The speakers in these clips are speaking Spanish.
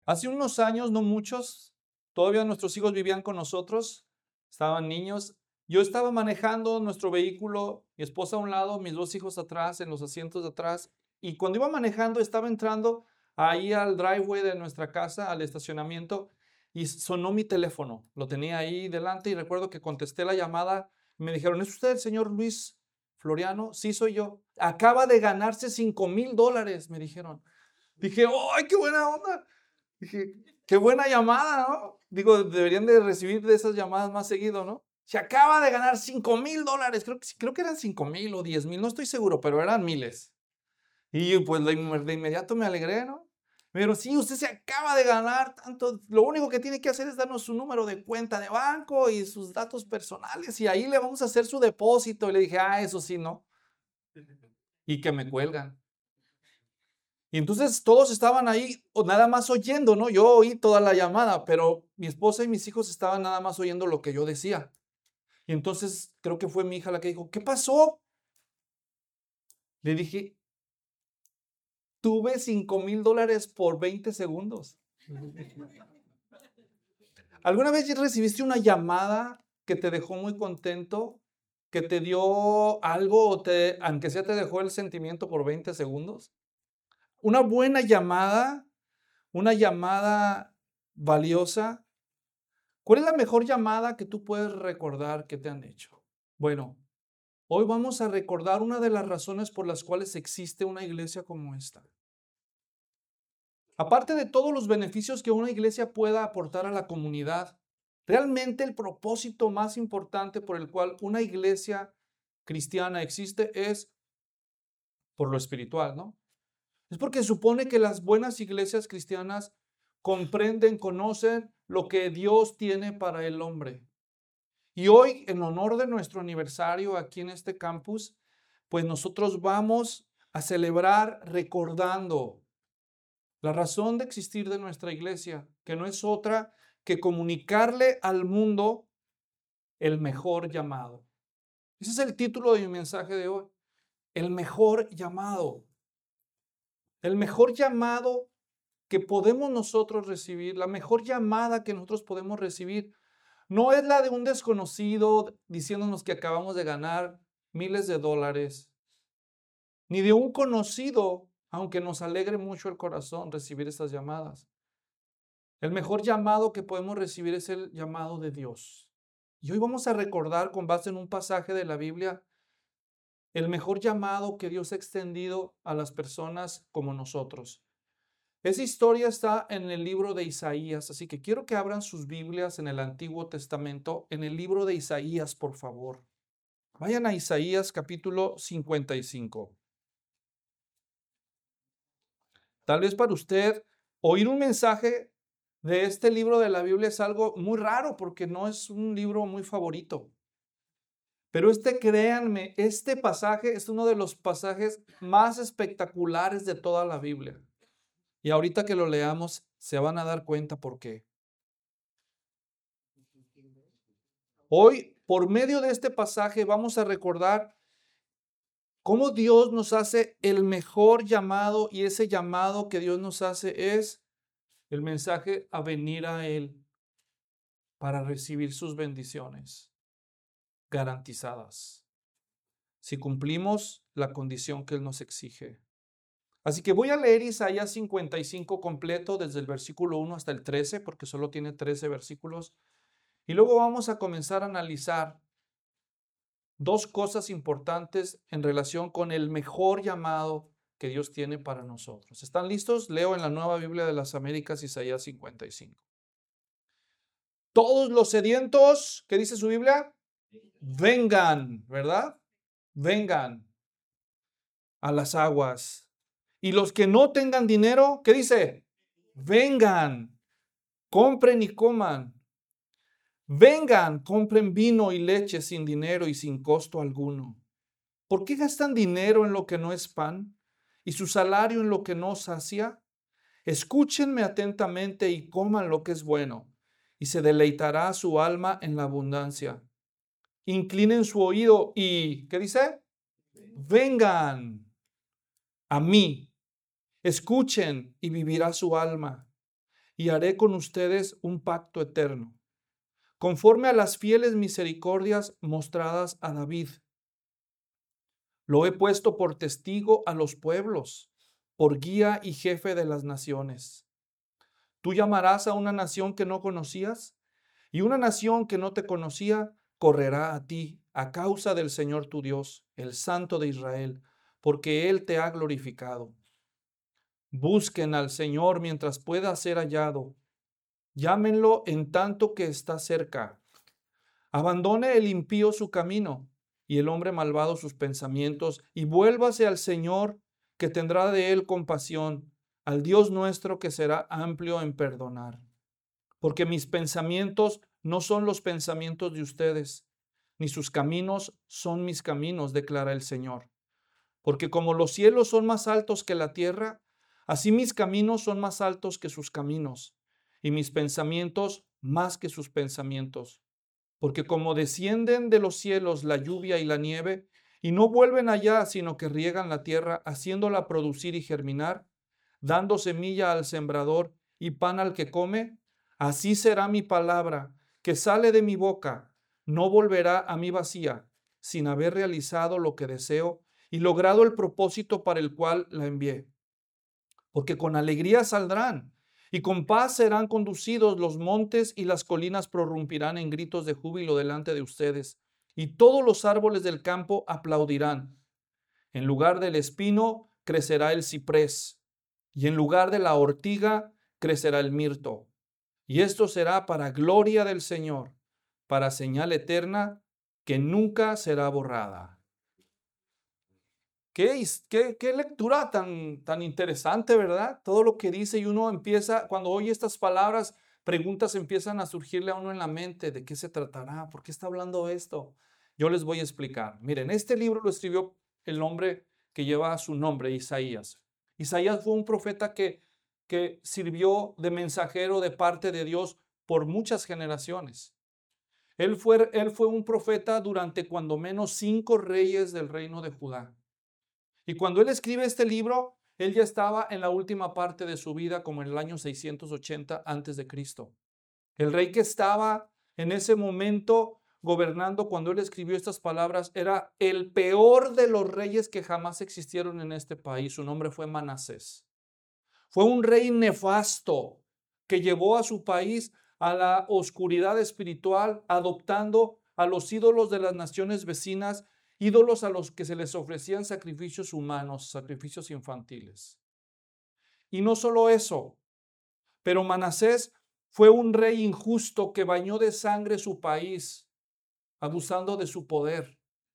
Hace unos años, no muchos, todavía nuestros hijos vivían con nosotros, estaban niños. Yo estaba manejando nuestro vehículo, mi esposa a un lado, mis dos hijos atrás, en los asientos de atrás. Y cuando iba manejando, estaba entrando ahí al driveway de nuestra casa, al estacionamiento, y sonó mi teléfono. Lo tenía ahí delante y recuerdo que contesté la llamada. Me dijeron, ¿es usted el señor Luis Floriano? Sí, soy yo. Acaba de ganarse $5,000, me dijeron. Dije, ¡ay, qué buena onda! Dije, qué buena llamada, ¿no? Digo, deberían de recibir de esas llamadas más seguido, ¿no? Se acaba de ganar $5,000. Creo que eran 5,000 o 10,000, no estoy seguro, pero eran miles. Y pues de inmediato me alegré, ¿no? Pero sí, usted se acaba de ganar tanto. Lo único que tiene que hacer es darnos su número de cuenta de banco y sus datos personales y ahí le vamos a hacer su depósito. Y le dije, eso sí, ¿no? Y que me cuelgan. Y entonces todos estaban ahí nada más oyendo, ¿no? Yo oí toda la llamada, pero mi esposa y mis hijos estaban nada más oyendo lo que yo decía. Y entonces creo que fue mi hija la que dijo, ¿qué pasó? Le dije, tuve $5,000 por 20 segundos. ¿Alguna vez recibiste una llamada que te dejó muy contento, que te dio algo o aunque sea te dejó el sentimiento por 20 segundos? Una buena llamada, una llamada valiosa. ¿Cuál es la mejor llamada que tú puedes recordar que te han hecho? Bueno, hoy vamos a recordar una de las razones por las cuales existe una iglesia como esta. Aparte de todos los beneficios que una iglesia pueda aportar a la comunidad, realmente el propósito más importante por el cual una iglesia cristiana existe es por lo espiritual, ¿no? Es porque supone que las buenas iglesias cristianas comprenden, conocen lo que Dios tiene para el hombre. Y hoy, en honor de nuestro aniversario aquí en este campus, pues nosotros vamos a celebrar recordando la razón de existir de nuestra iglesia, que no es otra que comunicarle al mundo el mejor llamado. Ese es el título de mi mensaje de hoy. El mejor llamado. El mejor llamado que podemos nosotros recibir, la mejor llamada que nosotros podemos recibir, no es la de un desconocido diciéndonos que acabamos de ganar miles de dólares, ni de un conocido, aunque nos alegre mucho el corazón recibir estas llamadas. El mejor llamado que podemos recibir es el llamado de Dios. Y hoy vamos a recordar, con base en un pasaje de la Biblia, el mejor llamado que Dios ha extendido a las personas como nosotros. Esa historia está en el libro de Isaías, así que quiero que abran sus Biblias en el Antiguo Testamento, en el libro de Isaías, por favor. Vayan a Isaías capítulo 55. Tal vez para usted oír un mensaje de este libro de la Biblia es algo muy raro porque no es un libro muy favorito. Pero créanme, este pasaje es uno de los pasajes más espectaculares de toda la Biblia. Y ahorita que lo leamos, se van a dar cuenta por qué. Hoy, por medio de este pasaje, vamos a recordar cómo Dios nos hace el mejor llamado, y ese llamado que Dios nos hace es el mensaje a venir a Él para recibir sus bendiciones garantizadas, si cumplimos la condición que Él nos exige. Así que voy a leer Isaías 55 completo, desde el versículo 1 hasta el 13, porque solo tiene 13 versículos. Y luego vamos a comenzar a analizar dos cosas importantes en relación con el mejor llamado que Dios tiene para nosotros. ¿Están listos? Leo en la Nueva Biblia de las Américas, Isaías 55. Todos los sedientos, ¿qué dice su Biblia? Vengan, ¿verdad? Vengan a las aguas. Y los que no tengan dinero, ¿qué dice? Vengan, compren y coman. Vengan, compren vino y leche sin dinero y sin costo alguno. ¿Por qué gastan dinero en lo que no es pan y su salario en lo que no sacia? Escúchenme atentamente y coman lo que es bueno, y se deleitará su alma en la abundancia. Inclinen su oído y, ¿qué dice? Vengan a mí, escuchen y vivirá su alma. y haré con ustedes un pacto eterno, conforme a las fieles misericordias mostradas a David. Lo he puesto por testigo a los pueblos, por guía y jefe de las naciones. Tú llamarás a una nación que no conocías, y una nación que no te conocía correrá a ti a causa del Señor tu Dios, el Santo de Israel, porque Él te ha glorificado. Busquen al Señor mientras pueda ser hallado. Llámenlo en tanto que está cerca. Abandone el impío su camino y el hombre malvado sus pensamientos, y vuélvase al Señor, que tendrá de él compasión, al Dios nuestro, que será amplio en perdonar. Porque mis pensamientos no son los pensamientos de ustedes, ni sus caminos son mis caminos, declara el Señor. Porque como los cielos son más altos que la tierra, así mis caminos son más altos que sus caminos, y mis pensamientos más que sus pensamientos. Porque como descienden de los cielos la lluvia y la nieve, y no vuelven allá, sino que riegan la tierra, haciéndola producir y germinar, dando semilla al sembrador y pan al que come, así será mi palabra que sale de mi boca. No volverá a mí vacía, sin haber realizado lo que deseo y logrado el propósito para el cual la envié. Porque con alegría saldrán y con paz serán conducidos los montes, y las colinas prorrumpirán en gritos de júbilo delante de ustedes, y todos los árboles del campo aplaudirán. En lugar del espino crecerá el ciprés, y en lugar de la ortiga crecerá el mirto. Y esto será para gloria del Señor, para señal eterna que nunca será borrada. Qué lectura tan interesante, ¿verdad? Todo lo que dice, y uno empieza, cuando oye estas palabras, preguntas empiezan a surgirle a uno en la mente. ¿De qué se tratará? ¿Por qué está hablando esto? Yo les voy a explicar. Miren, este libro lo escribió el hombre que lleva su nombre, Isaías. Isaías fue un profeta que sirvió de mensajero de parte de Dios por muchas generaciones. Él fue un profeta durante cuando menos 5 reyes del reino de Judá. Y cuando él escribe este libro, él ya estaba en la última parte de su vida, como en el año 680 antes de Cristo. El rey que estaba en ese momento gobernando cuando él escribió estas palabras era el peor de los reyes que jamás existieron en este país. Su nombre fue Manasés. Fue un rey nefasto que llevó a su país a la oscuridad espiritual, adoptando a los ídolos de las naciones vecinas, ídolos a los que se les ofrecían sacrificios humanos, sacrificios infantiles. Y no solo eso, pero Manasés fue un rey injusto que bañó de sangre su país, abusando de su poder.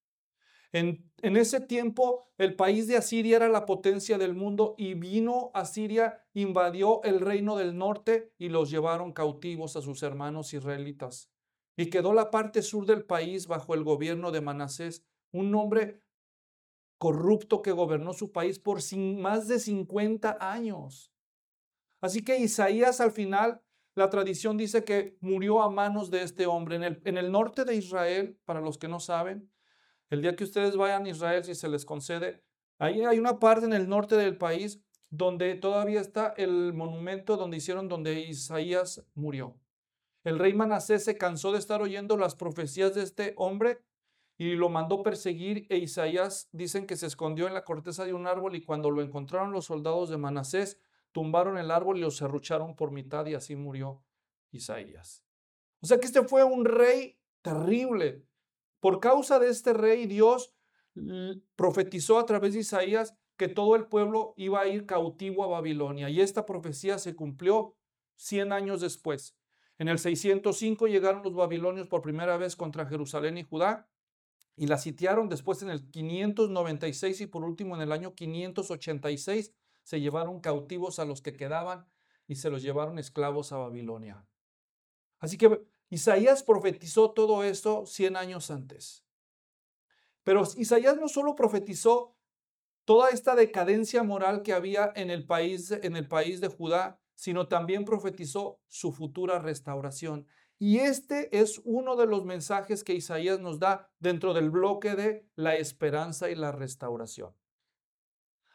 En ese tiempo, el país de Asiria era la potencia del mundo, y vino Asiria, invadió el reino del norte y los llevaron cautivos a sus hermanos israelitas. Y quedó la parte sur del país bajo el gobierno de Manasés, un hombre corrupto que gobernó su país por más de 50 años. Así que Isaías, al final, la tradición dice que murió a manos de este hombre. En el norte de Israel, para los que no saben, el día que ustedes vayan a Israel, si se les concede, ahí hay una parte en el norte del país donde todavía está el monumento donde Isaías murió. El rey Manasés se cansó de estar oyendo las profecías de este hombre y lo mandó perseguir, e Isaías dicen que se escondió en la corteza de un árbol, y cuando lo encontraron los soldados de Manasés, tumbaron el árbol y lo serrucharon por mitad, y así murió Isaías. O sea que este fue un rey terrible. Por causa de este rey, Dios profetizó a través de Isaías que todo el pueblo iba a ir cautivo a Babilonia, y esta profecía se cumplió 100 años después. En el 605 llegaron los babilonios por primera vez contra Jerusalén y Judá, y la sitiaron. Después, en el 596, y por último en el año 586, se llevaron cautivos a los que quedaban y se los llevaron esclavos a Babilonia. Así que Isaías profetizó todo esto 100 años antes. Pero Isaías no solo profetizó toda esta decadencia moral que había en el país de Judá, sino también profetizó su futura restauración. Y este es uno de los mensajes que Isaías nos da dentro del bloque de la esperanza y la restauración.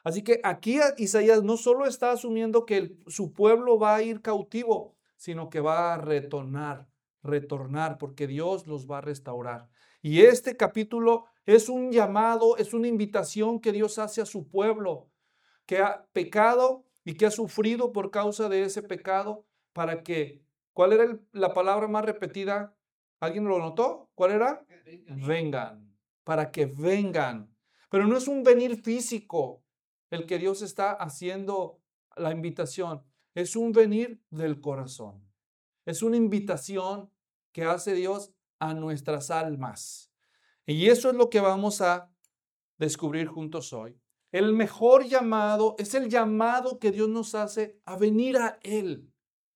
Así que aquí Isaías no solo está asumiendo que su pueblo va a ir cautivo, sino que va a retornar, porque Dios los va a restaurar. Y este capítulo es un llamado, es una invitación que Dios hace a su pueblo, que ha pecado y que ha sufrido por causa de ese pecado, para que, ¿cuál era la palabra más repetida? ¿Alguien lo notó? ¿Cuál era? Vengan, para que vengan. Pero no es un venir físico el que Dios está haciendo la invitación, es un venir del corazón. Es una invitación que hace Dios a nuestras almas. Y eso es lo que vamos a descubrir juntos hoy. El mejor llamado es el llamado que Dios nos hace a venir a Él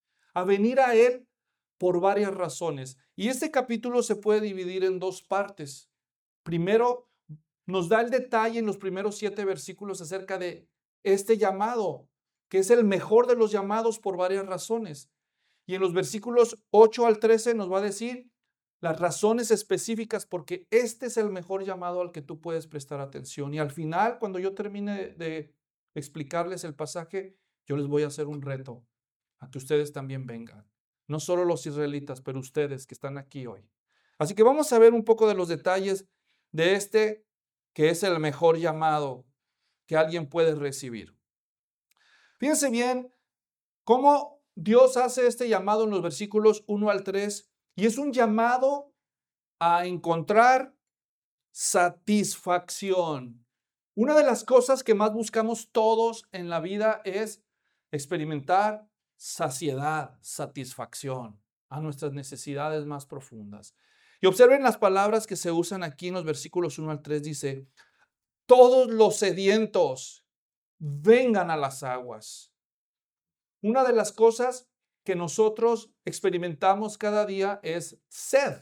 por varias razones. Y este capítulo se puede dividir en dos partes. Primero, nos da el detalle en los primeros 7 versículos acerca de este llamado, que es el mejor de los llamados por varias razones. Y en los versículos 8 al 13 nos va a decir las razones específicas porque este es el mejor llamado al que tú puedes prestar atención. Y al final, cuando yo termine de explicarles el pasaje, yo les voy a hacer un reto a que ustedes también vengan. No solo los israelitas, pero ustedes que están aquí hoy. Así que vamos a ver un poco de los detalles de este que es el mejor llamado que alguien puede recibir. Fíjense bien cómo Dios hace este llamado en los versículos 1 al 3 y es un llamado a encontrar satisfacción. Una de las cosas que más buscamos todos en la vida es experimentar saciedad, satisfacción a nuestras necesidades más profundas. Y observen las palabras que se usan aquí en los versículos 1 al 3. Dice, todos los sedientos vengan a las aguas. Una de las cosas que nosotros experimentamos cada día es sed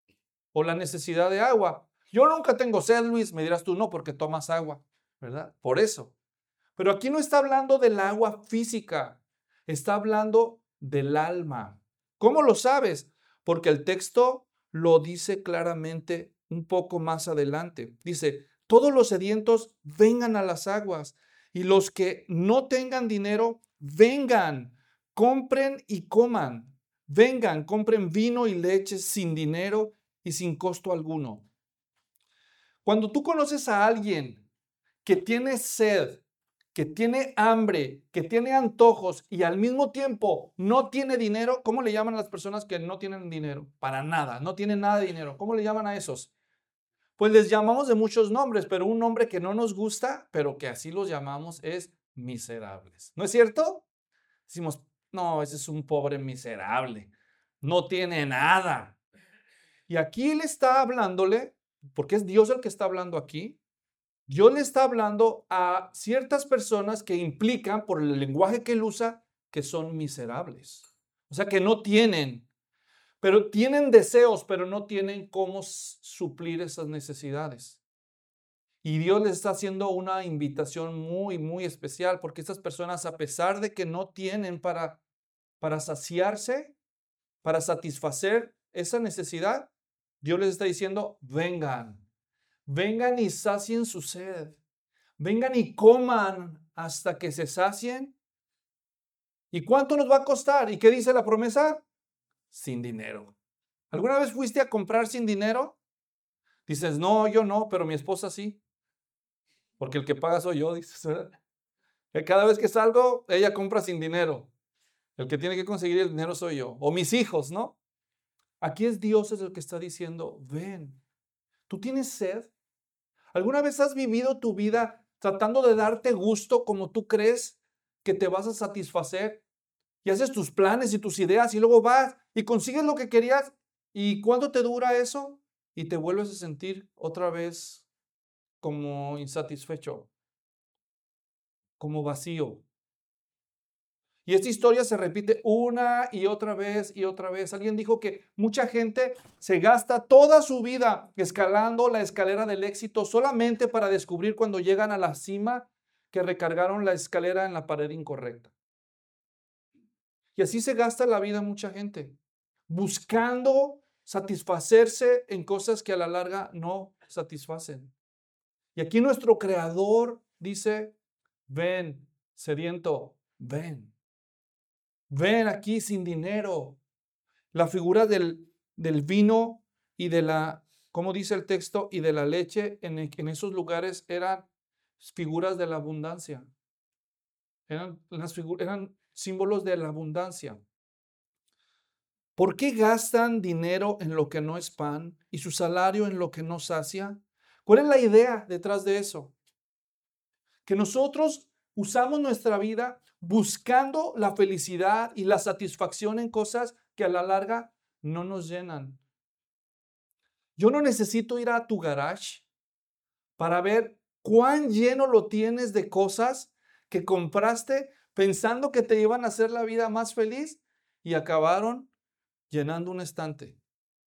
o la necesidad de agua. Yo nunca tengo sed, Luis, me dirás tú, no, porque tomas agua, ¿verdad? Por eso. Pero aquí no está hablando del agua física, está hablando del alma. ¿Cómo lo sabes? Porque el texto lo dice claramente un poco más adelante. Dice, todos los sedientos vengan a las aguas y los que no tengan dinero, vengan, compren y coman. Vengan, compren vino y leche sin dinero y sin costo alguno. Cuando tú conoces a alguien que tiene sed, que tiene hambre, que tiene antojos y al mismo tiempo no tiene dinero, ¿cómo le llaman a las personas que no tienen dinero? Para nada, no tienen nada de dinero. ¿Cómo le llaman a esos? Pues les llamamos de muchos nombres, pero un nombre que no nos gusta, pero que así los llamamos, es miserables. ¿No es cierto? Decimos, no, ese es un pobre miserable, no tiene nada. Y aquí él está hablándole, porque es Dios el que está hablando aquí. Dios le está hablando a ciertas personas que implican, por el lenguaje que él usa, que son miserables. O sea, que no tienen, pero tienen deseos, pero no tienen cómo suplir esas necesidades. Y Dios les está haciendo una invitación muy, muy especial, porque estas personas, a pesar de que no tienen para saciarse, para satisfacer esa necesidad, Dios les está diciendo, vengan. Vengan y sacien su sed. Vengan y coman hasta que se sacien. ¿Y cuánto nos va a costar? ¿Y qué dice la promesa? Sin dinero. ¿Alguna vez fuiste a comprar sin dinero? Dices, no, yo no, pero mi esposa sí. Porque el que paga soy yo, dices, ¿verdad? Cada vez que salgo, ella compra sin dinero. El que tiene que conseguir el dinero soy yo. O mis hijos, ¿no? Aquí es Dios el que está diciendo, ven. ¿Tú tienes sed? ¿Alguna vez has vivido tu vida tratando de darte gusto como tú crees que te vas a satisfacer? Y haces tus planes y tus ideas y luego vas y consigues lo que querías. ¿Y cuánto te dura eso? Y te vuelves a sentir otra vez como insatisfecho, como vacío. Y esta historia se repite una y otra vez y otra vez. Alguien dijo que mucha gente se gasta toda su vida escalando la escalera del éxito solamente para descubrir cuando llegan a la cima que recargaron la escalera en la pared incorrecta. Y así se gasta la vida mucha gente, buscando satisfacerse en cosas que a la larga no satisfacen. Y aquí nuestro creador dice, ven, sediento, ven. Ven aquí sin dinero. La figura del vino y de la, ¿cómo dice el texto? Y de la leche en esos lugares eran figuras de la abundancia. Eran símbolos de la abundancia. ¿Por qué gastan dinero en lo que no es pan y su salario en lo que no sacia? ¿Cuál es la idea detrás de eso? Que nosotros usamos nuestra vida buscando la felicidad y la satisfacción en cosas que a la larga no nos llenan. Yo no necesito ir a tu garage para ver cuán lleno lo tienes de cosas que compraste pensando que te iban a hacer la vida más feliz y acabaron llenando un estante.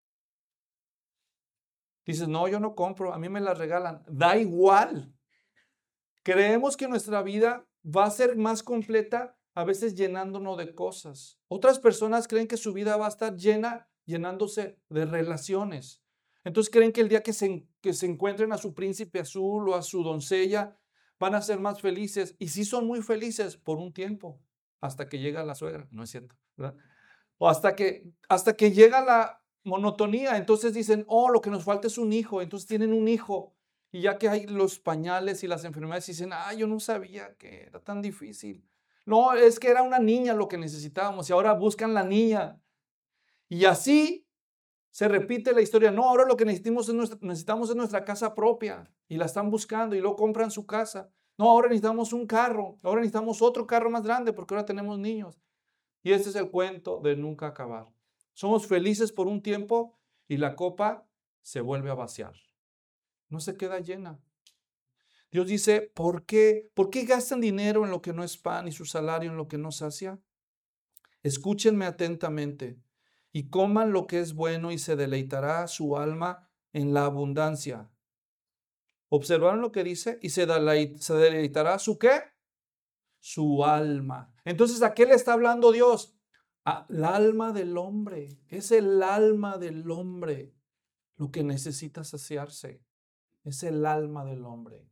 Dices, no, yo no compro, a mí me las regalan. Da igual. Creemos que nuestra vida va a ser más completa a veces llenándonos de cosas. Otras personas creen que su vida va a estar llenándose de relaciones. Entonces creen que el día que se encuentren a su príncipe azul o a su doncella, van a ser más felices. Y sí son muy felices por un tiempo, hasta que llega la suegra, no es cierto, ¿verdad? O hasta que llega la monotonía. Entonces dicen, oh, lo que nos falta es un hijo. Entonces tienen un hijo. Y ya que hay los pañales y las enfermedades, dicen, yo no sabía que era tan difícil. No, es que era una niña lo que necesitábamos y ahora buscan la niña. Y así se repite la historia. No, ahora lo que necesitamos es nuestra casa propia y la están buscando y luego compran su casa. No, ahora necesitamos un carro, ahora necesitamos otro carro más grande porque ahora tenemos niños. Y este es el cuento de nunca acabar. Somos felices por un tiempo y la copa se vuelve a vaciar. No se queda llena. Dios dice, ¿por qué gastan dinero en lo que no es pan y su salario en lo que no sacia? Escúchenme atentamente y coman lo que es bueno y se deleitará su alma en la abundancia. ¿Observaron lo que dice? Y se deleitará su ¿qué? Su alma. Entonces, ¿a qué le está hablando Dios? Al alma del hombre. Es el alma del hombre lo que necesita saciarse. Es el alma del hombre.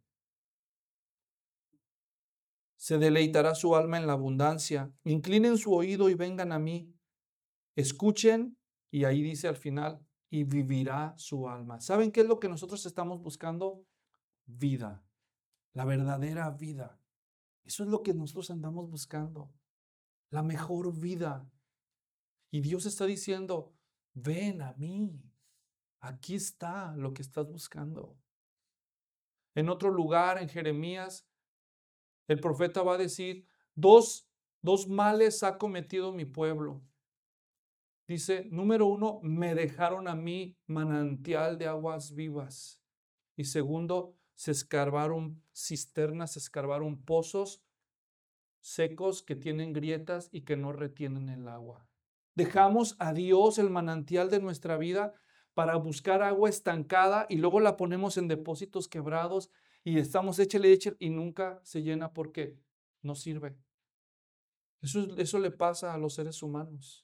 Se deleitará su alma en la abundancia. Inclinen su oído y vengan a mí. Escuchen, y ahí dice al final, y vivirá su alma. ¿Saben qué es lo que nosotros estamos buscando? Vida, la verdadera vida. Eso es lo que nosotros andamos buscando, la mejor vida. Y Dios está diciendo, ven a mí, aquí está lo que estás buscando. En otro lugar, en Jeremías, el profeta va a decir, dos males ha cometido mi pueblo. Dice, número 1, me dejaron a mí manantial de aguas vivas. Y segundo, se escarbaron cisternas, se escarbaron pozos secos que tienen grietas y que no retienen el agua. Dejamos a Dios el manantial de nuestra vida para buscar agua estancada y luego la ponemos en depósitos quebrados y estamos échale y nunca se llena porque no sirve. Eso le pasa a los seres humanos.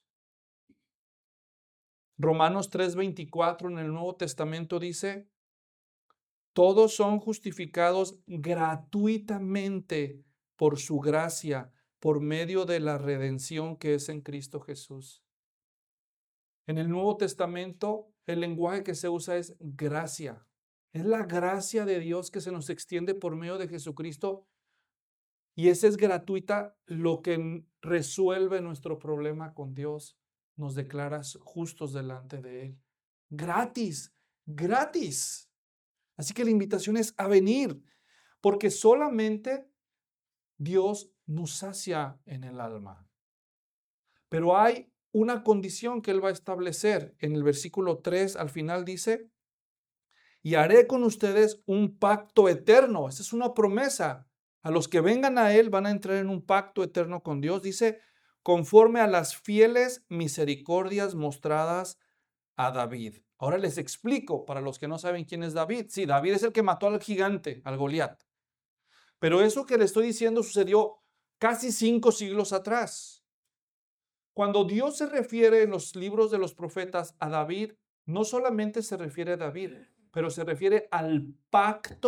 Romanos 3:24 en el Nuevo Testamento dice, todos son justificados gratuitamente por su gracia, por medio de la redención que es en Cristo Jesús. En el Nuevo Testamento, el lenguaje que se usa es gracia. Es la gracia de Dios que se nos extiende por medio de Jesucristo y esa es gratuita, lo que resuelve nuestro problema con Dios. Nos declaras justos delante de Él. Gratis, gratis. Así que la invitación es a venir, porque solamente Dios nos sacia en el alma. Pero hay una condición que Él va a establecer. En el versículo 3 al final dice, y haré con ustedes un pacto eterno. Esa es una promesa. A los que vengan a Él van a entrar en un pacto eterno con Dios. Dice, conforme a las fieles misericordias mostradas a David. Ahora les explico para los que no saben quién es David. Sí, David es el que mató al gigante, al Goliat. Pero eso que le estoy diciendo sucedió casi 5 siglos atrás. Cuando Dios se refiere en los libros de los profetas a David, no solamente se refiere a David, pero se refiere al pacto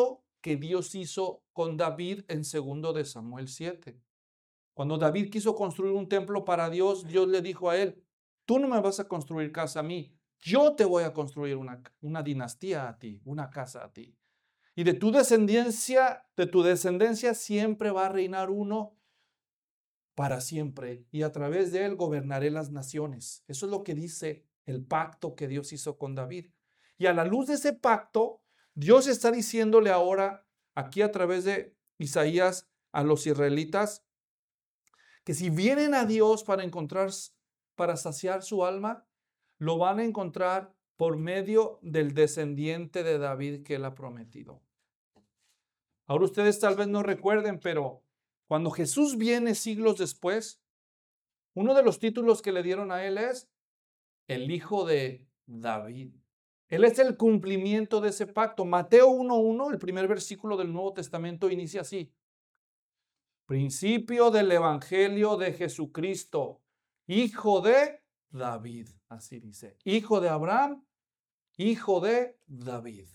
que Dios hizo con David en 2 de Samuel 7. Cuando David quiso construir un templo para Dios, Dios le dijo a él: tú no me vas a construir casa a mí, yo te voy a construir una dinastía a ti, una casa a ti. Y de tu descendencia siempre va a reinar uno para siempre, y a través de él gobernaré las naciones. Eso es lo que dice el pacto que Dios hizo con David. Y a la luz de ese pacto, Dios está diciéndole ahora, aquí a través de Isaías, a los israelitas, que si vienen a Dios para saciar su alma, lo van a encontrar por medio del descendiente de David que él ha prometido. Ahora ustedes tal vez no recuerden, pero cuando Jesús viene siglos después, uno de los títulos que le dieron a él es el Hijo de David. Él es el cumplimiento de ese pacto. Mateo 1:1, el primer versículo del Nuevo Testamento, inicia así: principio del Evangelio de Jesucristo, Hijo de David. Así dice: hijo de Abraham, hijo de David.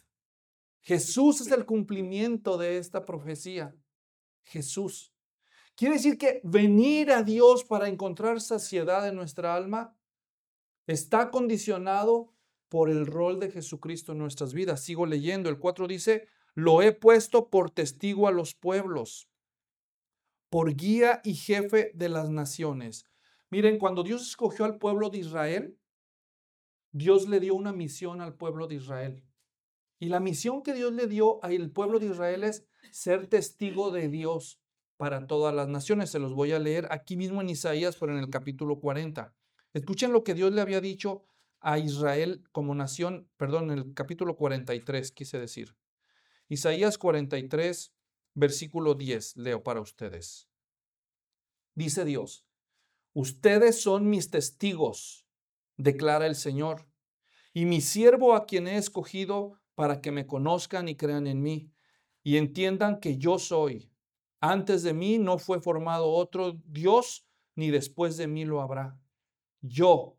Jesús es el cumplimiento de esta profecía. Jesús. Quiere decir que venir a Dios para encontrar saciedad en nuestra alma está condicionado por el rol de Jesucristo en nuestras vidas. Sigo leyendo. El 4 dice: lo he puesto por testigo a los pueblos, por guía y jefe de las naciones. Miren, cuando Dios escogió al pueblo de Israel, Dios le dio una misión al pueblo de Israel. Y la misión que Dios le dio al pueblo de Israel es ser testigo de Dios para todas las naciones. Se los voy a leer aquí mismo en Isaías, pero en el capítulo 40. Escuchen lo que Dios le había dicho a Israel como nación, perdón, en el capítulo 43, quise decir. Isaías 43, versículo 10, leo para ustedes. Dice Dios: ustedes son mis testigos, declara el Señor, y mi siervo a quien he escogido para que me conozcan y crean en mí, y entiendan que yo soy. Antes de mí no fue formado otro Dios, ni después de mí lo habrá. Yo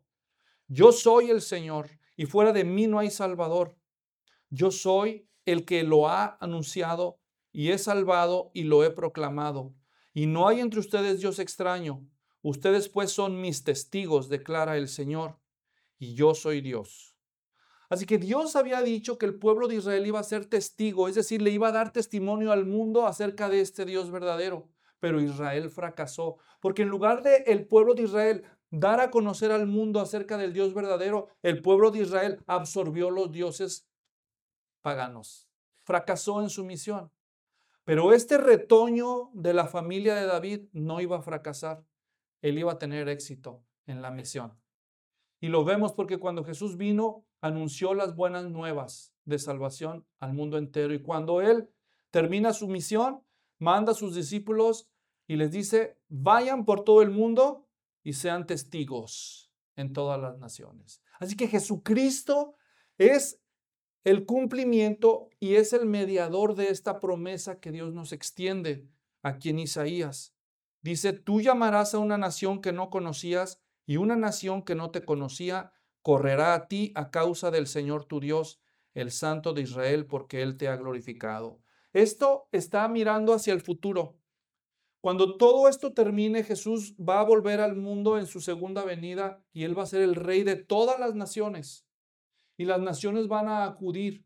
soy el Señor, y fuera de mí no hay Salvador. Yo soy el que lo ha anunciado, y he salvado y lo he proclamado. Y no hay entre ustedes Dios extraño. Ustedes pues son mis testigos, declara el Señor, y yo soy Dios. Así que Dios había dicho que el pueblo de Israel iba a ser testigo, es decir, le iba a dar testimonio al mundo acerca de este Dios verdadero. Pero Israel fracasó, porque en lugar de el pueblo de Israel dar a conocer al mundo acerca del Dios verdadero, el pueblo de Israel absorbió los dioses paganos. Fracasó en su misión. Pero este retoño de la familia de David no iba a fracasar. Él iba a tener éxito en la misión. Y lo vemos porque cuando Jesús vino, anunció las buenas nuevas de salvación al mundo entero. Y cuando Él termina su misión, manda a sus discípulos y les dice: vayan por todo el mundo y sean testigos en todas las naciones. Así que Jesucristo es el cumplimiento y es el mediador de esta promesa que Dios nos extiende aquí en Isaías. Dice: tú llamarás a una nación que no conocías, y una nación que no te conocía correrá a ti a causa del Señor tu Dios, el Santo de Israel, porque Él te ha glorificado. Esto está mirando hacia el futuro. Cuando todo esto termine, Jesús va a volver al mundo en su segunda venida y Él va a ser el rey de todas las naciones. Y las naciones van a acudir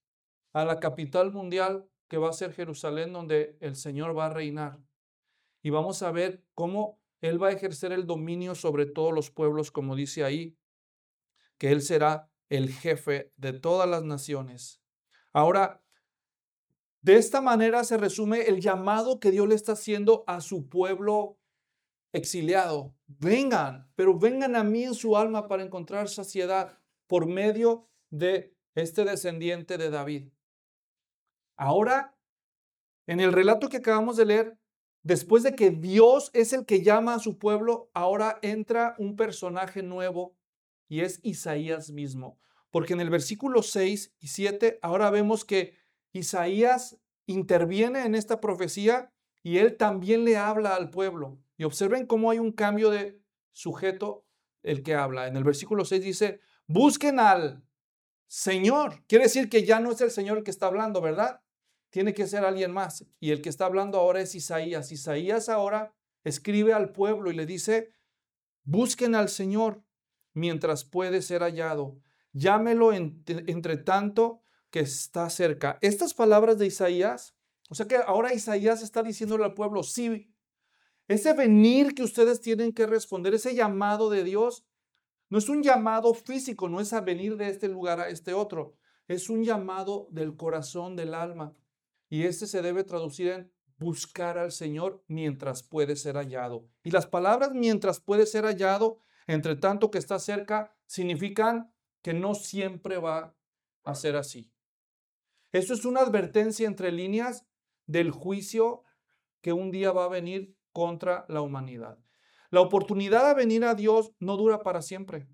a la capital mundial, que va a ser Jerusalén, donde el Señor va a reinar. Y vamos a ver cómo Él va a ejercer el dominio sobre todos los pueblos, como dice ahí, que Él será el jefe de todas las naciones. Ahora, de esta manera se resume el llamado que Dios le está haciendo a su pueblo exiliado. Vengan, pero vengan a mí en su alma para encontrar saciedad por medio de este descendiente de David. Ahora, en el relato que acabamos de leer, después de que Dios es el que llama a su pueblo, ahora entra un personaje nuevo y es Isaías mismo. Porque en el versículo 6 y 7 ahora vemos que Isaías interviene en esta profecía y él también le habla al pueblo. Y observen cómo hay un cambio de sujeto el que habla. En el versículo 6 dice: busquen al Señor. Quiere decir que ya no es el Señor el que está hablando, ¿verdad? tiene que ser alguien más. Y el que está hablando ahora es Isaías. Isaías ahora escribe al pueblo y le dice, busquen al Señor mientras puede ser hallado. Llámelo entre tanto que está cerca. Estas palabras de Isaías, o sea que ahora Isaías está diciéndole al pueblo, sí, ese venir que ustedes tienen que responder, ese llamado de Dios, no es un llamado físico, no es a venir de este lugar a este otro. Es un llamado del corazón, del alma. Y este se debe traducir en buscar al Señor mientras puede ser hallado. Y las palabras mientras puede ser hallado, entre tanto que está cerca, significan que no siempre va a ser así. Eso es una advertencia entre líneas del juicio que un día va a venir contra la humanidad. La oportunidad de venir a Dios no dura para siempre.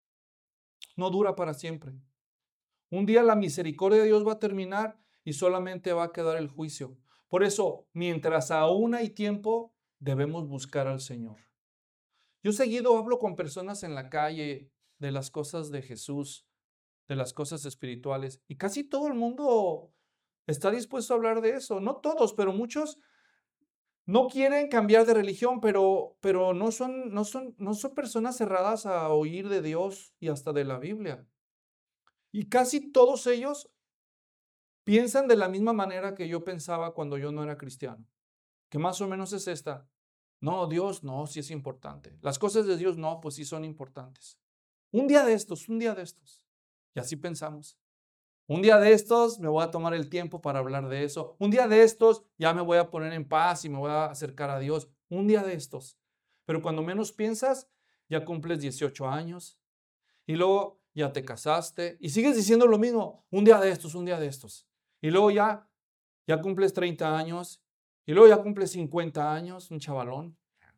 No dura para siempre. Un día la misericordia de Dios va a terminar y solamente va a quedar el juicio. Por eso, mientras aún hay tiempo, debemos buscar al Señor. Yo seguido hablo con personas en la calle de las cosas de Jesús, de las cosas espirituales, y casi todo el mundo está dispuesto a hablar de eso. No todos, pero muchos no quieren cambiar de religión, pero no son personas cerradas a oír de Dios y hasta de la Biblia. Y casi todos ellos piensan de la misma manera que yo pensaba cuando yo no era cristiano, que más o menos es esta. No, Dios, no, sí es importante. Las cosas de Dios, no, pues sí son importantes. Un día de estos. Y así pensamos. Un día de estos me voy a tomar el tiempo para hablar de eso. Un día de estos ya me voy a poner en paz y me voy a acercar a Dios. Un día de estos. Pero cuando menos piensas, ya cumples 18 años y luego ya te casaste y sigues diciendo lo mismo. Un día de estos. Y luego ya cumples 30 años y luego ya cumples 50 años, un chavalón.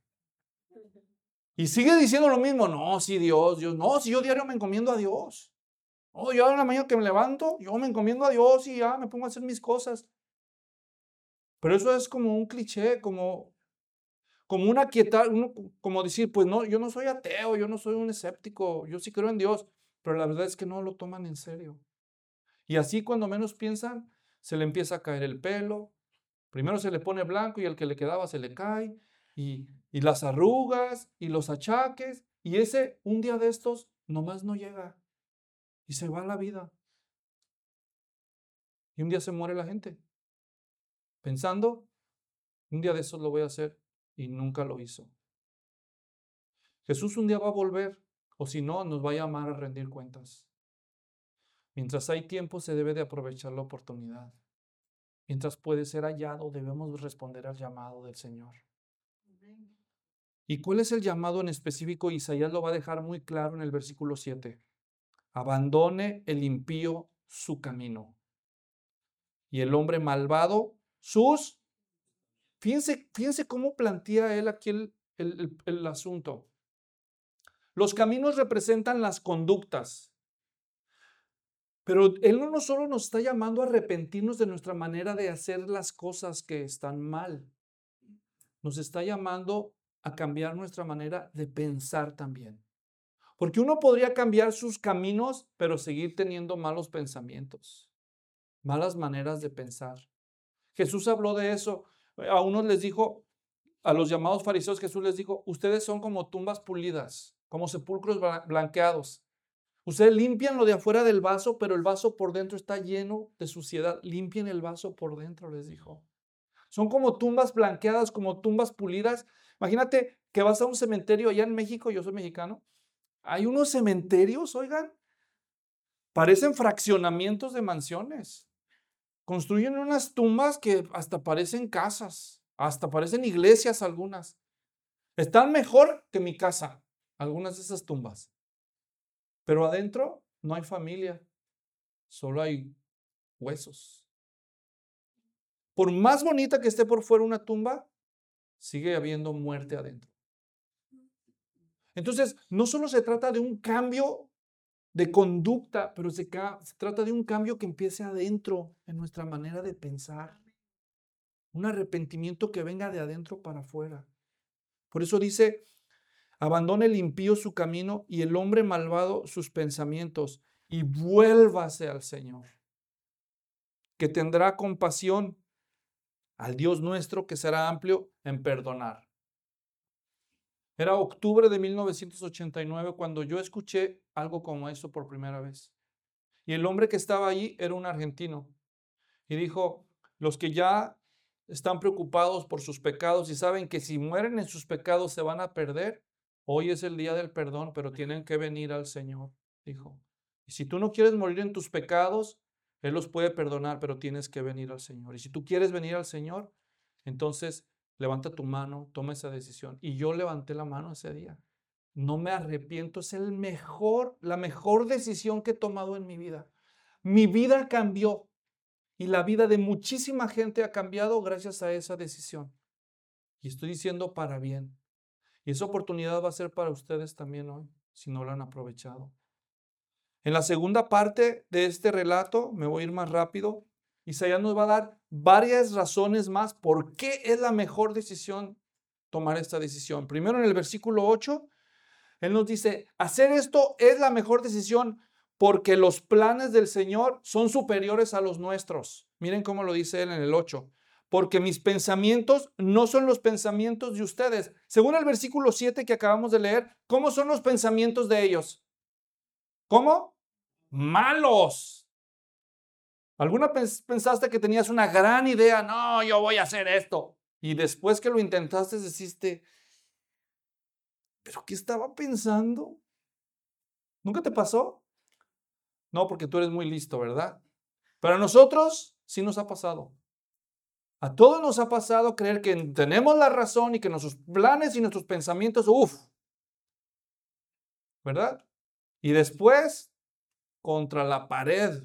Y sigues diciendo lo mismo. No, sí, Dios, no, si yo diario me encomiendo a Dios. Oh, yo a la mañana que me levanto, yo me encomiendo a Dios y ya me pongo a hacer mis cosas. Pero eso es como un cliché, como una quietud, como decir, pues no, yo no soy ateo, yo no soy un escéptico, yo sí creo en Dios, pero la verdad es que no lo toman en serio. Y así cuando menos piensan, se le empieza a caer el pelo, primero se le pone blanco y el que le quedaba se le cae, y las arrugas y los achaques, y ese un día de estos nomás no llega y se va la vida. Y un día se muere la gente, pensando, un día de esos lo voy a hacer, y nunca lo hizo. Jesús un día va a volver, o si no, nos va a llamar a rendir cuentas. Mientras hay tiempo, se debe de aprovechar la oportunidad. Mientras puede ser hallado, debemos responder al llamado del Señor. ¿Y cuál es el llamado en específico? Isaías lo va a dejar muy claro en el versículo 7. Abandone el impío su camino y el hombre malvado sus. Fíjense cómo plantea él aquí el asunto. Los caminos representan las conductas, pero él no solo nos está llamando a arrepentirnos de nuestra manera de hacer las cosas que están mal, nos está llamando a cambiar nuestra manera de pensar también. Porque uno podría cambiar sus caminos, pero seguir teniendo malos pensamientos, malas maneras de pensar. Jesús habló de eso. A unos les dijo, a los llamados fariseos, Jesús les dijo, ustedes son como tumbas pulidas, como sepulcros blanqueados. Ustedes limpian lo de afuera del vaso, pero el vaso por dentro está lleno de suciedad. Limpien el vaso por dentro, les dijo. Son como tumbas blanqueadas, como tumbas pulidas. Imagínate que vas a un cementerio allá en México, yo soy mexicano. Hay unos cementerios, oigan, parecen fraccionamientos de mansiones. Construyen unas tumbas que hasta parecen casas, hasta parecen iglesias algunas. Están mejor que mi casa, algunas de esas tumbas. Pero adentro no hay familia, solo hay huesos. Por más bonita que esté por fuera una tumba, sigue habiendo muerte adentro. Entonces, no solo se trata de un cambio de conducta, pero se trata de un cambio que empiece adentro, en nuestra manera de pensar. Un arrepentimiento que venga de adentro para afuera. Por eso dice, abandone el impío su camino y el hombre malvado sus pensamientos y vuélvase al Señor. que tendrá compasión, al Dios nuestro que será amplio en perdonar. Era octubre de 1989 cuando yo escuché algo como eso por primera vez. Y el hombre que estaba allí era un argentino. Y dijo, los que ya están preocupados por sus pecados y saben que si mueren en sus pecados se van a perder, hoy es el día del perdón, pero tienen que venir al Señor, dijo. Y si tú no quieres morir en tus pecados, Él los puede perdonar, pero tienes que venir al Señor. Y si tú quieres venir al Señor, entonces levanta tu mano, toma esa decisión. Y yo levanté la mano ese día. No me arrepiento, es la mejor decisión que he tomado en mi vida. Mi vida cambió y la vida de muchísima gente ha cambiado gracias a esa decisión. Y estoy diciendo para bien. Y esa oportunidad va a ser para ustedes también hoy, si no lo han aprovechado. En la segunda parte de este relato, me voy a ir más rápido, Isaías nos va a dar varias razones más por qué es la mejor decisión tomar esta decisión. Primero en el versículo 8, él nos dice, hacer esto es la mejor decisión porque los planes del Señor son superiores a los nuestros. Miren cómo lo dice él en el 8. Porque mis pensamientos no son los pensamientos de ustedes. Según el versículo 7 que acabamos de leer, ¿cómo son los pensamientos de ellos? ¿Cómo? Malos. ¿Alguna vez pensaste que tenías una gran idea? No, yo voy a hacer esto. Y después que lo intentaste, deciste, ¿pero qué estaba pensando? ¿Nunca te pasó? No, porque tú eres muy listo, ¿verdad? Pero a nosotros sí nos ha pasado. A todos nos ha pasado creer que tenemos la razón y que nuestros planes y nuestros pensamientos, ¿verdad? Y después, contra la pared.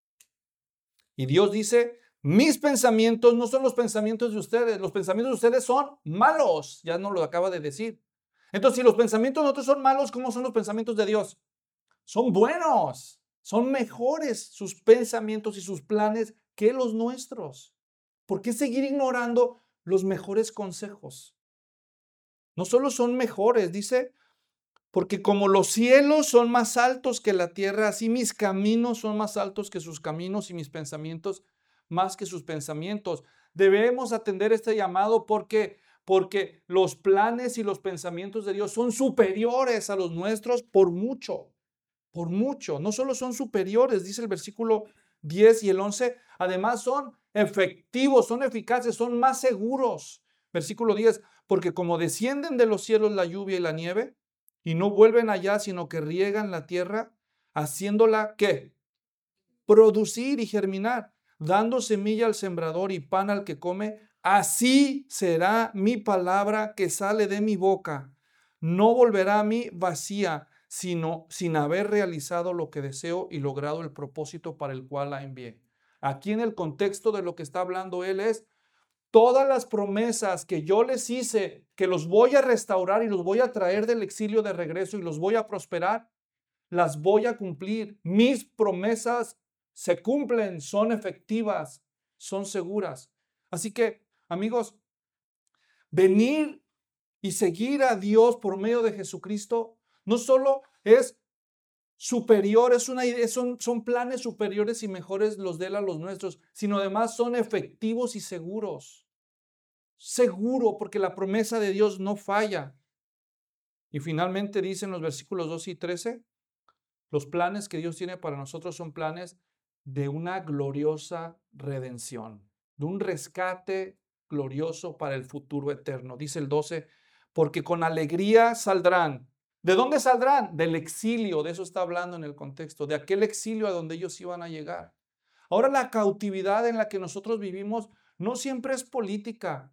Y Dios dice, mis pensamientos no son los pensamientos de ustedes, los pensamientos de ustedes son malos. Ya nos lo acaba de decir. Entonces, si los pensamientos de nosotros son malos, ¿cómo son los pensamientos de Dios? Son buenos, son mejores sus pensamientos y sus planes que los nuestros. ¿Por qué seguir ignorando los mejores consejos? No solo son mejores, dice, porque como los cielos son más altos que la tierra, así mis caminos son más altos que sus caminos y mis pensamientos más que sus pensamientos. Debemos atender este llamado porque los planes y los pensamientos de Dios son superiores a los nuestros por mucho. Por mucho, no solo son superiores, dice el versículo 10 y el 11, además son efectivos, son eficaces, son más seguros. Versículo 10, porque como descienden de los cielos la lluvia y la nieve, y no vuelven allá, sino que riegan la tierra, haciéndola, ¿qué? Producir y germinar, dando semilla al sembrador y pan al que come, así será mi palabra que sale de mi boca. No volverá a mí vacía, sino sin haber realizado lo que deseo y logrado el propósito para el cual la envié. Aquí en el contexto de lo que está hablando él es todas las promesas que yo les hice, que los voy a restaurar y los voy a traer del exilio de regreso y los voy a prosperar, las voy a cumplir. Mis promesas se cumplen, son efectivas, son seguras. Así que, amigos, venir y seguir a Dios por medio de Jesucristo no solo es superior, es una idea, son planes superiores y mejores los de él a los nuestros, sino además son efectivos y seguros. Seguro, porque la promesa de Dios no falla. Y finalmente dicen los versículos 12 y 13, los planes que Dios tiene para nosotros son planes de una gloriosa redención, de un rescate glorioso para el futuro eterno. Dice el 12, porque con alegría saldrán. ¿De dónde saldrán? Del exilio, de eso está hablando en el contexto, de aquel exilio a donde ellos iban a llegar. Ahora la cautividad en la que nosotros vivimos no siempre es política.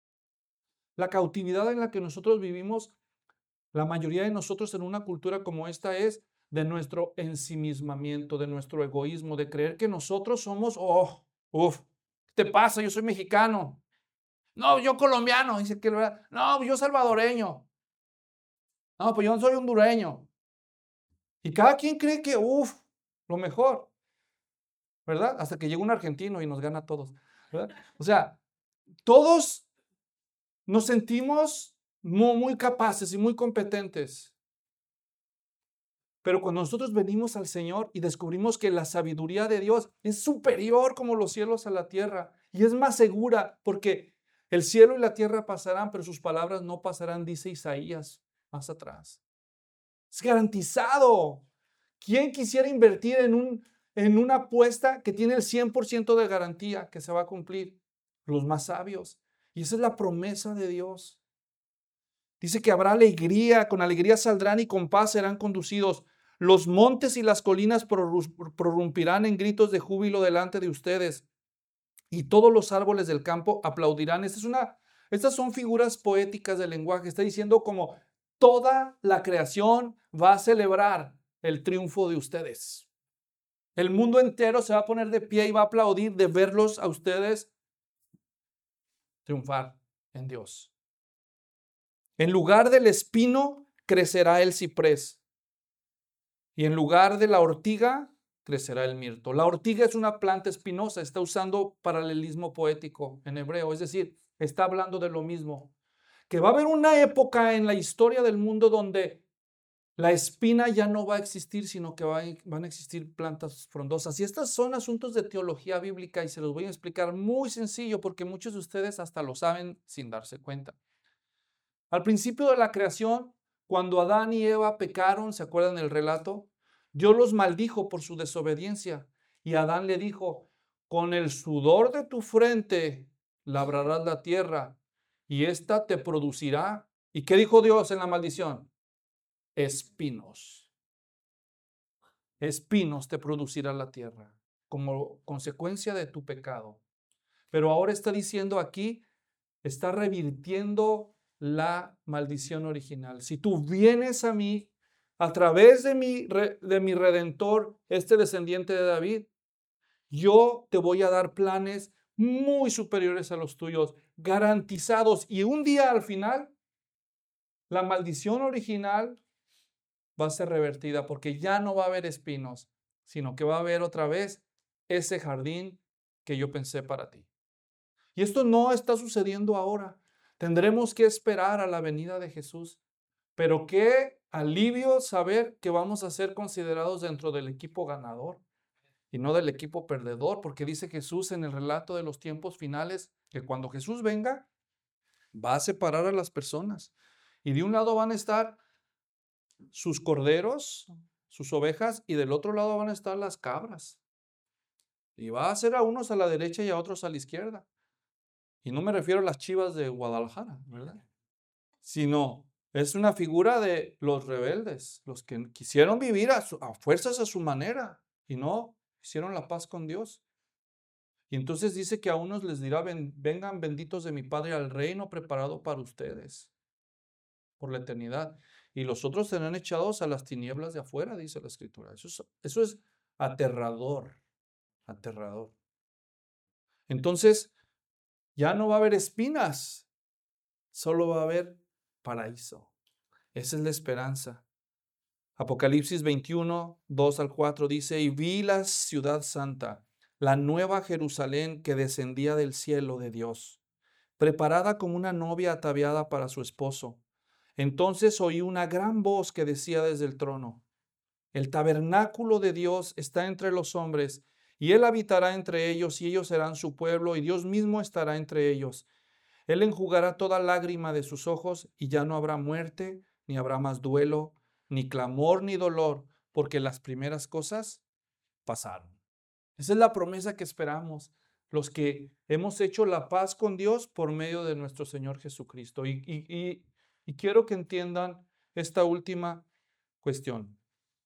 La cautividad en la que nosotros vivimos, la mayoría de nosotros en una cultura como esta es de nuestro ensimismamiento, de nuestro egoísmo, de creer que nosotros somos, ¿qué te pasa? Yo soy mexicano. No, yo colombiano, dice que no, yo salvadoreño. No, pues yo no soy hondureño. Y cada quien cree que, lo mejor, ¿verdad? Hasta que llega un argentino y nos gana a todos, ¿verdad? O sea, todos nos sentimos muy capaces y muy competentes. Pero cuando nosotros venimos al Señor y descubrimos que la sabiduría de Dios es superior como los cielos a la tierra y es más segura, porque el cielo y la tierra pasarán, pero sus palabras no pasarán, dice Isaías más atrás. Es garantizado. ¿Quién quisiera invertir en una apuesta que tiene el 100% de garantía que se va a cumplir? Los más sabios. Y esa es la promesa de Dios. Dice que habrá alegría, con alegría saldrán y con paz serán conducidos. Los montes y las colinas prorrumpirán en gritos de júbilo delante de ustedes, y todos los árboles del campo aplaudirán. Estas son figuras poéticas del lenguaje. Está diciendo como toda la creación va a celebrar el triunfo de ustedes. El mundo entero se va a poner de pie y va a aplaudir de verlos a ustedes triunfar en Dios. En lugar del espino crecerá el ciprés, y en lugar de la ortiga crecerá el mirto. La ortiga es una planta espinosa, está usando paralelismo poético en hebreo, es decir, está hablando de lo mismo. Que va a haber una época en la historia del mundo donde la espina ya no va a existir, sino que van a existir plantas frondosas. Y estos son asuntos de teología bíblica y se los voy a explicar muy sencillo porque muchos de ustedes hasta lo saben sin darse cuenta. Al principio de la creación, cuando Adán y Eva pecaron, ¿se acuerdan del relato? Dios los maldijo por su desobediencia y Adán le dijo, con el sudor de tu frente labrarás la tierra y ésta te producirá. ¿Y qué dijo Dios en la maldición? Espinos. Espinos te producirá la tierra como consecuencia de tu pecado. Pero ahora está diciendo aquí, está revirtiendo la maldición original. Si tú vienes a mí a través de mi Redentor, este descendiente de David, yo te voy a dar planes muy superiores a los tuyos, garantizados. Y un día al final, la maldición original va a ser revertida porque ya no va a haber espinos, sino que va a haber otra vez ese jardín que yo pensé para ti. Y esto no está sucediendo ahora. Tendremos que esperar a la venida de Jesús. Pero qué alivio saber que vamos a ser considerados dentro del equipo ganador y no del equipo perdedor, porque dice Jesús en el relato de los tiempos finales que cuando Jesús venga, va a separar a las personas. Y de un lado van a estar sus corderos, sus ovejas, y del otro lado van a estar las cabras. Y va a hacer a unos a la derecha y a otros a la izquierda. Y no me refiero a las Chivas de Guadalajara, ¿verdad? Sino es una figura de los rebeldes, los que quisieron vivir a fuerzas a su manera y no hicieron la paz con Dios. Y entonces dice que a unos les dirá, vengan benditos de mi Padre al reino preparado para ustedes por la eternidad. Y los otros serán echados a las tinieblas de afuera, dice la Escritura. Eso es aterrador, aterrador. Entonces, ya no va a haber espinas, solo va a haber paraíso. Esa es la esperanza. Apocalipsis 21, 2 al 4 dice, y vi la ciudad santa, la nueva Jerusalén que descendía del cielo de Dios, preparada como una novia ataviada para su esposo. Entonces oí una gran voz que decía desde el trono, el tabernáculo de Dios está entre los hombres, y Él habitará entre ellos, y ellos serán su pueblo, y Dios mismo estará entre ellos. Él enjugará toda lágrima de sus ojos, y ya no habrá muerte, ni habrá más duelo, ni clamor, ni dolor, porque las primeras cosas pasaron. Esa es la promesa que esperamos, los que hemos hecho la paz con Dios por medio de nuestro Señor Jesucristo. Y quiero que entiendan esta última cuestión.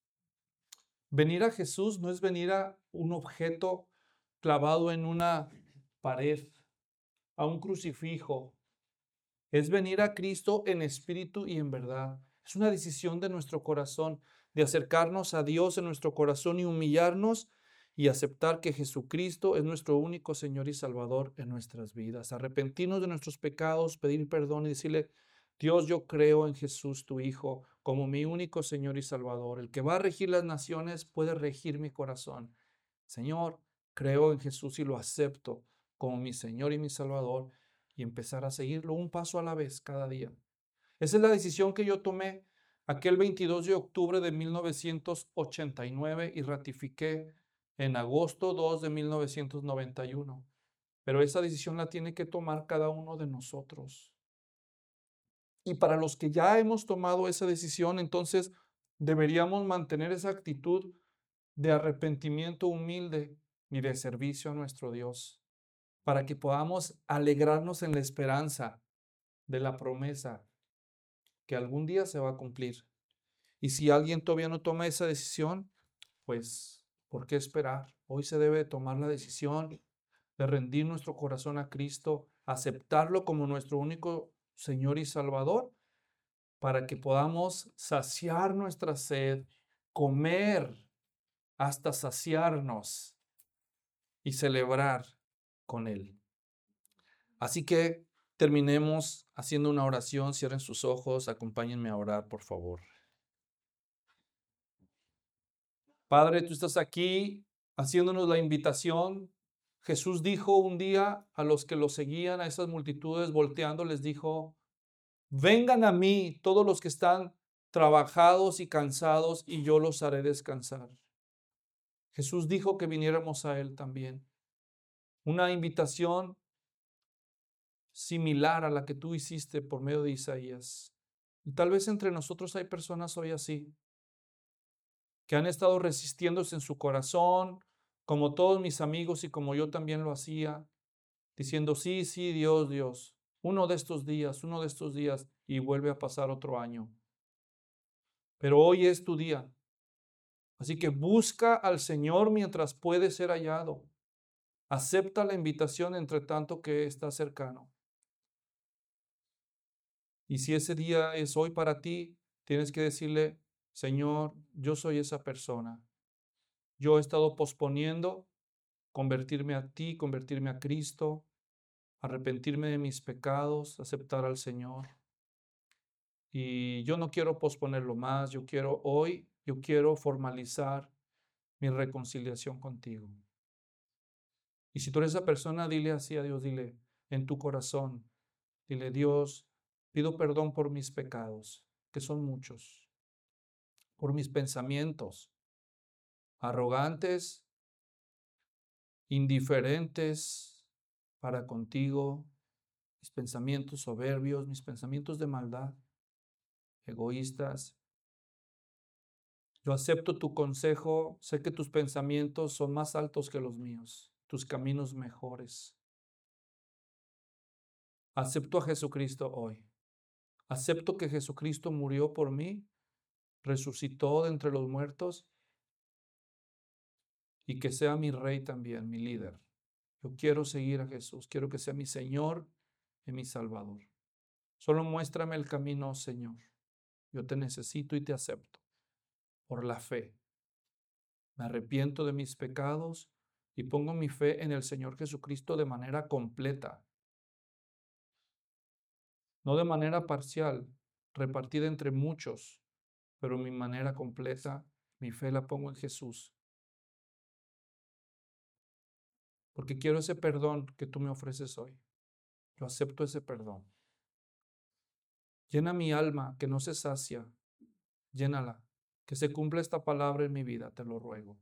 Venir a Jesús no es venir a un objeto clavado en una pared, a un crucifijo. Es venir a Cristo en espíritu y en verdad. Es una decisión de nuestro corazón, de acercarnos a Dios en nuestro corazón y humillarnos y aceptar que Jesucristo es nuestro único Señor y Salvador en nuestras vidas. Arrepentirnos de nuestros pecados, pedir perdón y decirle, Dios, yo creo en Jesús, tu Hijo, como mi único Señor y Salvador. El que va a regir las naciones puede regir mi corazón. Señor, creo en Jesús y lo acepto como mi Señor y mi Salvador y empezar a seguirlo un paso a la vez cada día. Esa es la decisión que yo tomé aquel 22 de octubre de 1989 y ratifiqué en agosto 2 de 1991. Pero esa decisión la tiene que tomar cada uno de nosotros. Y para los que ya hemos tomado esa decisión, entonces deberíamos mantener esa actitud de arrepentimiento humilde y de servicio a nuestro Dios, para que podamos alegrarnos en la esperanza de la promesa que algún día se va a cumplir. Y si alguien todavía no toma esa decisión, pues, ¿por qué esperar? Hoy se debe tomar la decisión de rendir nuestro corazón a Cristo, aceptarlo como nuestro único Señor y Salvador, para que podamos saciar nuestra sed, comer hasta saciarnos y celebrar con Él. Así que terminemos haciendo una oración. Cierren sus ojos, acompáñenme a orar, por favor. Padre, tú estás aquí haciéndonos la invitación. Jesús dijo un día a los que lo seguían, a esas multitudes, volteando, les dijo: vengan a mí todos los que están trabajados y cansados, y yo los haré descansar. Jesús dijo que viniéramos a Él también. Una invitación similar a la que tú hiciste por medio de Isaías. Y tal vez entre nosotros hay personas hoy así, que han estado resistiéndose en su corazón, como todos mis amigos y como yo también lo hacía, diciendo: sí, sí, Dios, Dios, uno de estos días, y vuelve a pasar otro año. Pero hoy es tu día. Así que busca al Señor mientras puede ser hallado. Acepta la invitación entre tanto que está cercano. Y si ese día es hoy para ti, tienes que decirle: Señor, yo soy esa persona. Yo he estado posponiendo convertirme a ti, convertirme a Cristo, arrepentirme de mis pecados, aceptar al Señor. Y yo no quiero posponerlo más. Yo quiero formalizar mi reconciliación contigo. Y si tú eres esa persona, dile así a Dios, dile en tu corazón, dile: Dios, pido perdón por mis pecados, que son muchos, por mis pensamientos arrogantes, indiferentes para contigo, mis pensamientos soberbios, mis pensamientos de maldad, egoístas. Yo acepto tu consejo, sé que tus pensamientos son más altos que los míos, tus caminos mejores. Acepto a Jesucristo hoy. Acepto que Jesucristo murió por mí, resucitó de entre los muertos, y que sea mi Rey también, mi líder. Yo quiero seguir a Jesús, quiero que sea mi Señor y mi Salvador. Solo muéstrame el camino, Señor. Yo te necesito y te acepto por la fe. Me arrepiento de mis pecados y pongo mi fe en el Señor Jesucristo de manera completa, no de manera parcial, repartida entre muchos, pero mi manera completa, mi fe la pongo en Jesús, porque quiero ese perdón que tú me ofreces hoy. Yo acepto ese perdón. Llena mi alma que no se sacia, llénala, que se cumpla esta palabra en mi vida, te lo ruego.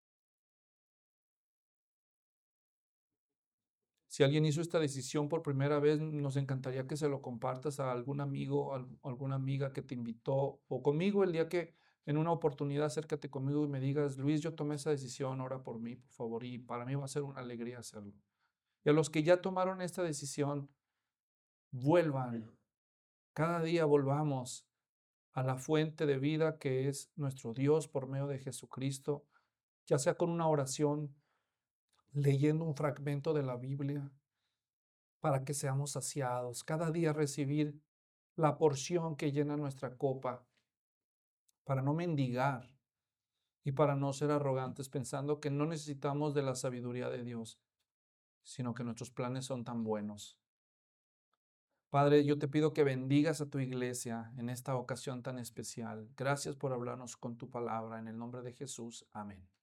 Si alguien hizo esta decisión por primera vez, nos encantaría que se lo compartas a algún amigo, a alguna amiga que te invitó, o conmigo el día que en una oportunidad acércate conmigo y me digas: Luis, yo tomé esa decisión, ora por mí, por favor, y para mí va a ser una alegría hacerlo. Y a los que ya tomaron esta decisión, vuelvan, cada día volvamos a la fuente de vida que es nuestro Dios por medio de Jesucristo, ya sea con una oración, leyendo un fragmento de la Biblia, para que seamos saciados, cada día recibir la porción que llena nuestra copa, para no mendigar y para no ser arrogantes pensando que no necesitamos de la sabiduría de Dios, sino que nuestros planes son tan buenos. Padre, yo te pido que bendigas a tu iglesia en esta ocasión tan especial. Gracias por hablarnos con tu palabra. En el nombre de Jesús. Amén.